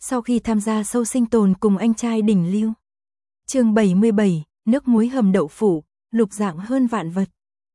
sau khi tham gia show sinh tồn cùng anh trai đỉnh lưu. Chương 77, nước muối hầm đậu phụ, Lục Dạng hơn vạn vật.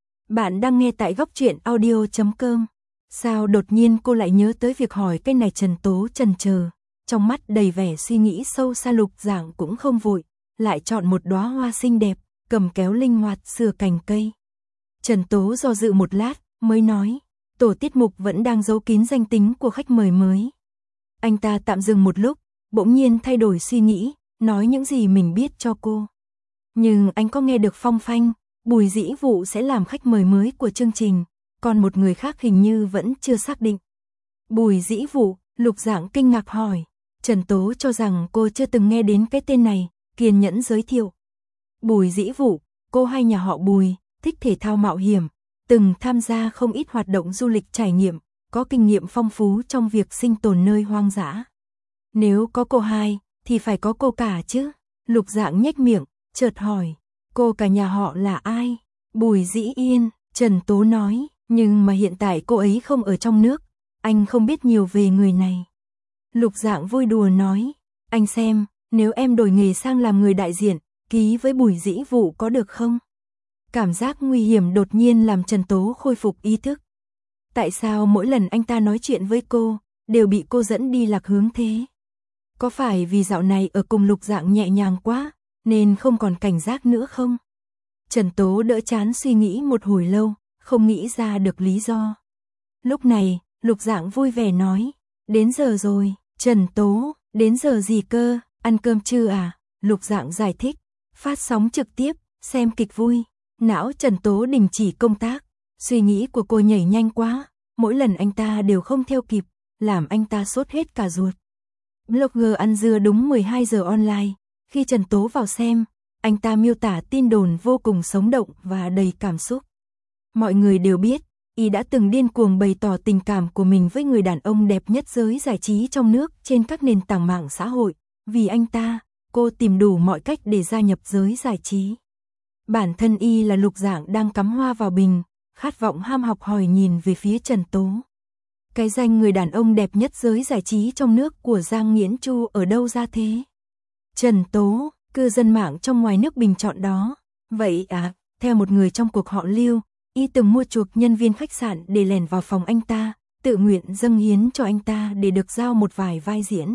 Bạn đang nghe tại góc truyện audio.com. Sao đột nhiên cô lại nhớ tới việc hỏi cái này? Trần Tố chần chờ, trong mắt đầy vẻ suy nghĩ sâu xa. Lục Dạng cũng không vội, lại chọn một đóa hoa xinh đẹp, cầm kéo linh hoạt sửa cành cây. Trần Tố do dự một lát, mới nói, tổ tiết mục vẫn đang giấu kín danh tính của khách mời mới. Anh ta tạm dừng một lúc, bỗng nhiên thay đổi suy nghĩ, nói những gì mình biết cho cô. Nhưng anh có nghe được phong phanh, Bùi Dĩ Vụ sẽ làm khách mời mới của chương trình, còn một người khác hình như vẫn chưa xác định. Bùi Dĩ Vụ, Lục Dạng kinh ngạc hỏi. Trần Tố cho rằng cô chưa từng nghe đến cái tên này, kiên nhẫn giới thiệu. Bùi Dĩ Vụ, cô hay nhà họ Bùi, thích thể thao mạo hiểm, từng tham gia không ít hoạt động du lịch trải nghiệm, có kinh nghiệm phong phú trong việc sinh tồn nơi hoang dã. Nếu có cô hai, thì phải có cô cả chứ. Lục Dạng nhếch miệng, chợt hỏi, cô cả nhà họ là ai? Bùi Dĩ Yên, Trần Tố nói, nhưng mà hiện tại cô ấy không ở trong nước, anh không biết nhiều về người này. Lục Dạng vui đùa nói, anh xem, nếu em đổi nghề sang làm người đại diện, ký với Bùi Dĩ Vụ có được không? Cảm giác nguy hiểm đột nhiên làm Trần Tố khôi phục ý thức. Tại sao mỗi lần anh ta nói chuyện với cô, đều bị cô dẫn đi lạc hướng thế? Có phải vì dạo này ở cùng Lục Dạng nhẹ nhàng quá, nên không còn cảnh giác nữa không? Trần Tố đỡ chán suy nghĩ một hồi lâu, không nghĩ ra được lý do. Lúc này, Lục Dạng vui vẻ nói, đến giờ rồi. Trần Tố, đến giờ gì cơ, ăn cơm chưa à? Lục Dạng giải thích, phát sóng trực tiếp, xem kịch vui. Não Trần Tố đình chỉ công tác, suy nghĩ của cô nhảy nhanh quá, mỗi lần anh ta đều không theo kịp, làm anh ta sốt hết cả ruột. Blogger ăn dưa đúng 12 giờ online, khi Trần Tố vào xem, anh ta miêu tả tin đồn vô cùng sống động và đầy cảm xúc. Mọi người đều biết, y đã từng điên cuồng bày tỏ tình cảm của mình với người đàn ông đẹp nhất giới giải trí trong nước trên các nền tảng mạng xã hội. Vì anh ta, cô tìm đủ mọi cách để gia nhập giới giải trí. Bản thân y là Lục Dạng đang cắm hoa vào bình, khát vọng ham học hỏi nhìn về phía Trần Tố. Cái danh người đàn ông đẹp nhất giới giải trí trong nước của Giang Nghiễn Chu ở đâu ra thế? Trần Tố, cư dân mạng trong ngoài nước bình chọn đó. Vậy à, theo một người trong cuộc họ Lưu, y từng mua chuộc nhân viên khách sạn để lẻn vào phòng anh ta, tự nguyện dâng hiến cho anh ta để được giao một vài vai diễn.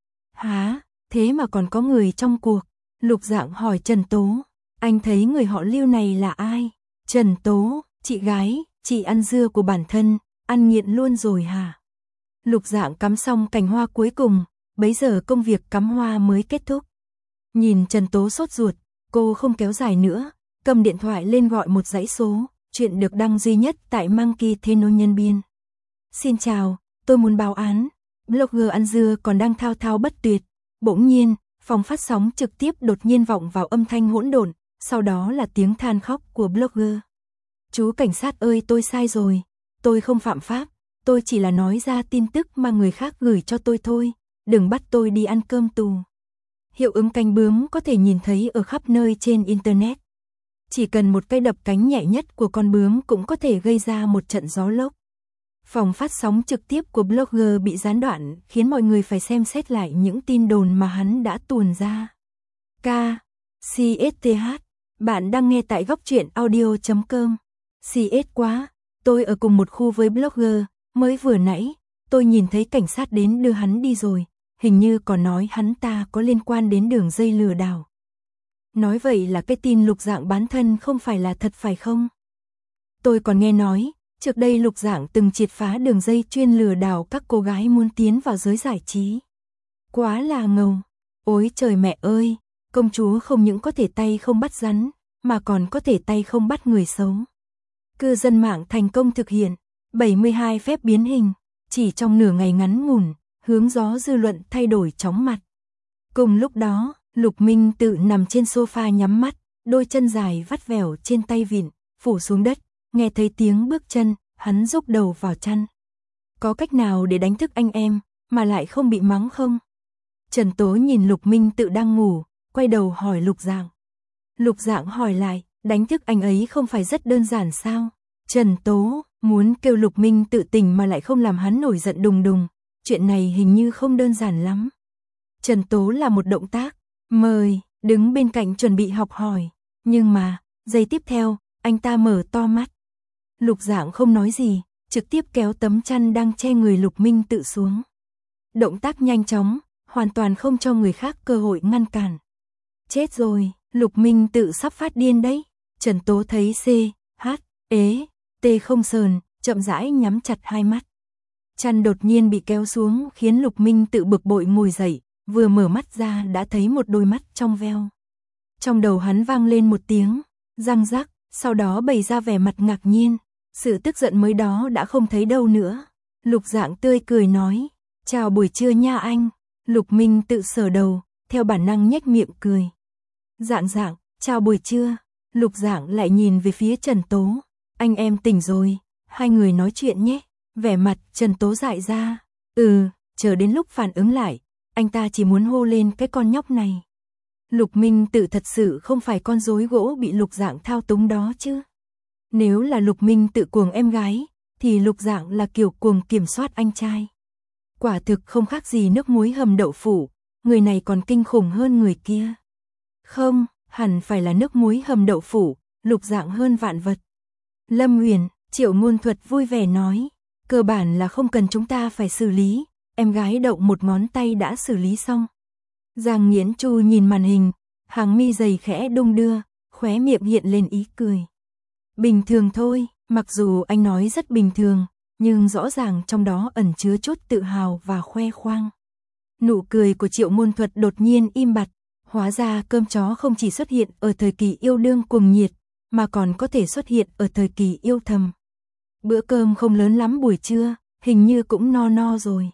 Hả, thế mà còn có người trong cuộc? Lục Dạng hỏi Trần Tố, anh thấy người họ Lưu này là ai? Trần Tố, chị gái, chị ăn dưa của bản thân, ăn nghiện luôn rồi hả? Lục Dạng cắm xong cành hoa cuối cùng, bấy giờ công việc cắm hoa mới kết thúc. Nhìn Trần Tố sốt ruột, cô không kéo dài nữa, cầm điện thoại lên gọi một dãy số, chuyện được đăng duy nhất tại Monkey Theno Nhân Biên. Xin chào, tôi muốn báo án. Blogger ăn dưa còn đang thao thao bất tuyệt, bỗng nhiên, phòng phát sóng trực tiếp đột nhiên vọng vào âm thanh hỗn độn, sau đó là tiếng than khóc của blogger. Chú cảnh sát ơi, tôi sai rồi, tôi không phạm pháp, tôi chỉ là nói ra tin tức mà người khác gửi cho tôi thôi, đừng bắt tôi đi ăn cơm tù. Hiệu ứng cánh bướm có thể nhìn thấy ở khắp nơi trên Internet. Chỉ cần một cây đập cánh nhẹ nhất của con bướm cũng có thể gây ra một trận gió lốc. Phòng phát sóng trực tiếp của blogger bị gián đoạn khiến mọi người phải xem xét lại những tin đồn mà hắn đã tuồn ra. CSTH, bạn đang nghe tại góc truyện audio.com. CS quá, tôi ở cùng một khu với blogger, mới vừa nãy, tôi nhìn thấy cảnh sát đến đưa hắn đi rồi, hình như còn nói hắn ta có liên quan đến đường dây lừa đảo. Nói vậy là cái tin Lục Dạng bán thân không phải là thật phải không? Tôi còn nghe nói, trước đây Lục Dạng từng triệt phá đường dây chuyên lừa đảo các cô gái muốn tiến vào giới giải trí. Quá là ngầu. Ôi trời mẹ ơi, công chúa không những có thể tay không bắt rắn, mà còn có thể tay không bắt người xấu. Cư dân mạng thành công thực hiện 72 phép biến hình, chỉ trong nửa ngày ngắn ngủn, hướng gió dư luận thay đổi chóng mặt. Cùng lúc đó, Lục Minh Tự nằm trên sofa nhắm mắt, đôi chân dài vắt vẻo trên tay vịn, phủ xuống đất, nghe thấy tiếng bước chân, hắn rúc đầu vào chăn. Có cách nào để đánh thức anh em, mà lại không bị mắng không? Trần Tố nhìn Lục Minh Tự đang ngủ, quay đầu hỏi Lục Dạng. Lục Dạng hỏi lại, đánh thức anh ấy không phải rất đơn giản sao? Trần Tố muốn kêu Lục Minh Tự tỉnh mà lại không làm hắn nổi giận đùng đùng, chuyện này hình như không đơn giản lắm. Trần Tố là một động tác, mời, đứng bên cạnh chuẩn bị học hỏi. Nhưng mà, giây tiếp theo, anh ta mở to mắt. Lục Dạng không nói gì, trực tiếp kéo tấm chăn đang che người Lục Minh Tự xuống. Động tác nhanh chóng, hoàn toàn không cho người khác cơ hội ngăn cản. Chết rồi, Lục Minh Tự sắp phát điên đấy. Trần Tố thấy T không sờn, chậm rãi nhắm chặt hai mắt. Chăn đột nhiên bị kéo xuống khiến Lục Minh Tự bực bội ngồi dậy, vừa mở mắt ra đã thấy một đôi mắt trong veo. Trong đầu hắn vang lên một tiếng răng rắc, sau đó bày ra vẻ mặt ngạc nhiên, sự tức giận mới đó đã không thấy đâu nữa. Lục Dạng tươi cười nói, chào buổi trưa nha anh. Lục Minh Tự sờ đầu, theo bản năng nhếch miệng cười. Dạng, chào buổi trưa. Lục Dạng lại nhìn về phía Trần Tố, anh em tỉnh rồi, hai người nói chuyện nhé. Vẻ mặt Trần Tố dại ra, chờ đến lúc phản ứng lại, anh ta chỉ muốn hô lên cái con nhóc này. Lục Minh Tự thật sự không phải con rối gỗ bị Lục Dạng thao túng đó chứ. Nếu là Lục Minh Tự cuồng em gái, thì Lục Dạng là kiểu cuồng kiểm soát anh trai. Quả thực không khác gì nước muối hầm đậu phụ, người này còn kinh khủng hơn người kia. Không, hẳn phải là nước muối hầm đậu phụ, Lục Dạng hơn vạn vật. Lâm Huyền, Triệu Ngôn Thuật vui vẻ nói, cơ bản là không cần chúng ta phải xử lý, em gái động một ngón tay đã xử lý xong. Giang Nghiễn Chu nhìn màn hình, hàng mi dày khẽ đung đưa, khóe miệng hiện lên ý cười. Bình thường thôi, mặc dù anh nói rất bình thường, nhưng rõ ràng trong đó ẩn chứa chút tự hào và khoe khoang. Nụ cười của Triệu Ngôn Thuật đột nhiên im bặt, hóa ra cơm chó không chỉ xuất hiện ở thời kỳ yêu đương cuồng nhiệt, mà còn có thể xuất hiện ở thời kỳ yêu thầm. Bữa cơm không lớn lắm buổi trưa, hình như cũng no rồi.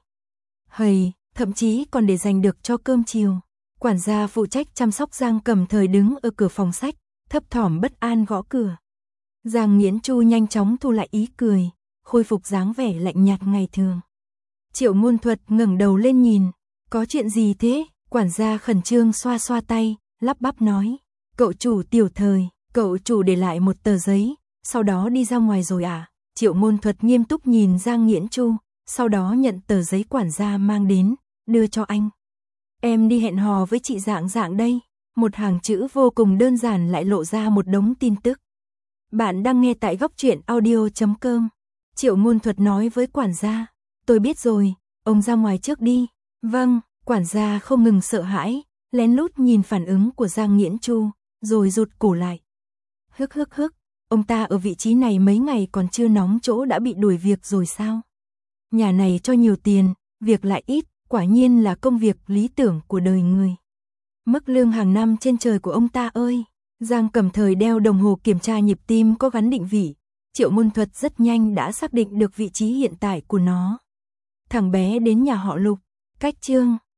Thậm chí còn để dành được cho cơm chiều. Quản gia phụ trách chăm sóc Giang Cẩm Thời đứng ở cửa phòng sách, thấp thỏm bất an gõ cửa. Giang Nghiễn Chu nhanh chóng thu lại ý cười, khôi phục dáng vẻ lạnh nhạt ngày thường. Triệu Ngôn Thuật ngẩng đầu lên nhìn, có chuyện gì thế? Quản gia khẩn trương xoa xoa tay, lắp bắp nói, cậu chủ Tiểu Thời, cậu chủ để lại một tờ giấy, sau đó đi ra ngoài rồi à? Triệu Ngôn Thuật nghiêm túc nhìn Giang Nghiễn Chu, sau đó nhận tờ giấy quản gia mang đến, đưa cho anh. Em đi hẹn hò với chị Dạng đây. Một hàng chữ vô cùng đơn giản lại lộ ra một đống tin tức. Bạn đang nghe tại góc truyện audio.com. Triệu Ngôn Thuật nói với quản gia, tôi biết rồi, ông ra ngoài trước đi. Vâng, quản gia không ngừng sợ hãi, lén lút nhìn phản ứng của Giang Nghiễn Chu, rồi rụt cổ lại. Hức, ông ta ở vị trí này mấy ngày còn chưa nóng chỗ đã bị đuổi việc rồi sao? Nhà này cho nhiều tiền, việc lại ít, quả nhiên là công việc lý tưởng của đời người. Mức lương hàng năm trên trời của ông ta ơi! Giang Cẩm Thời đeo đồng hồ kiểm tra nhịp tim có gắn định vị. Triệu Ngôn Thuật rất nhanh đã xác định được vị trí hiện tại của nó. Thằng bé đến nhà họ Lục, cách chương